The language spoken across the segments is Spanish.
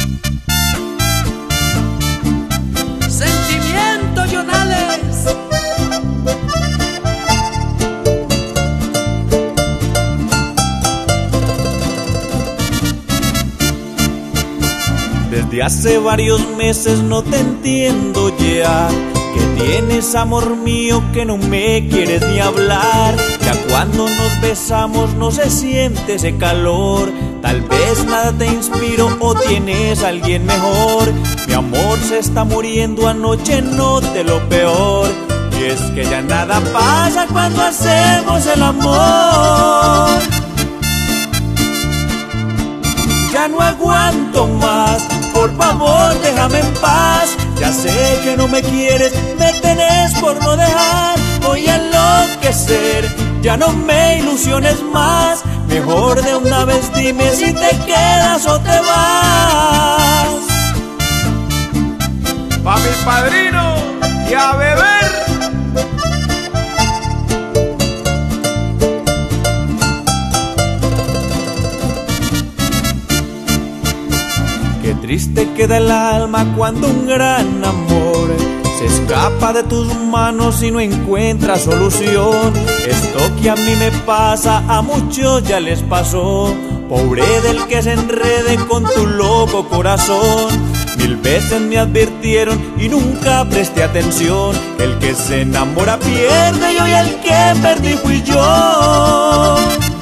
Sentimiento Jonales. Desde hace varios meses no te entiendo ya. Que tienes, amor mío, que no me quieres ni hablar. Ya cuando nos besamos no se siente ese calor. Tal vez nada te inspiro o tienes a alguien mejor. Mi amor se está muriendo, anoche noté lo peor. Y es que ya nada pasa cuando hacemos el amor. Ya no aguanto más, por favor déjame en paz. Ya sé que no me quieres, me tenés por no dejar. Voy a enloquecer, ya no me ilusiones más. Mejor de una vez dime si te quedas o te vas. Pa' mi padrino y a beber. Qué triste queda el alma cuando un gran amor se escapa de tus manos y no encuentra solución. Esto que a mí me pasa, a muchos ya les pasó. Pobre del que se enrede con tu loco corazón. 1000 veces me advirtieron y nunca presté atención. El que se enamora pierde y hoy el que perdí fui yo.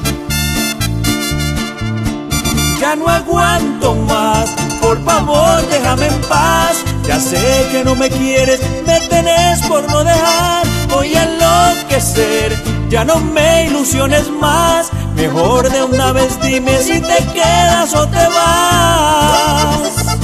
Ya no aguanto más, por favor déjame en paz. Ya sé que no me quieres, me tenés por no dejar. Voy a enloquecer, ya no me ilusiones más. Mejor de una vez dime si te quedas o te vas.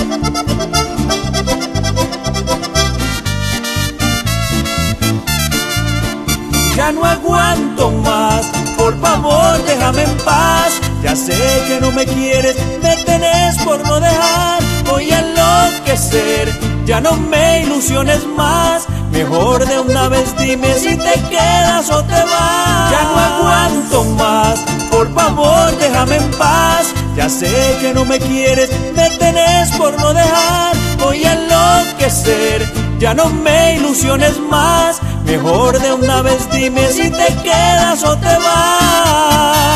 Ya no aguanto más, por favor déjame en paz. Ya sé que no me quieres, me tenés por no dejar. Voy a enloquecer, ya no me ilusiones más. Mejor de una vez dime si te quedas o te vas. Ya no aguanto más, por favor déjame en paz. Ya sé que no me quieres, me tenés por no dejar. Voy a enloquecer, ya no me ilusiones más. Mejor de una vez dime si te quedas o te vas.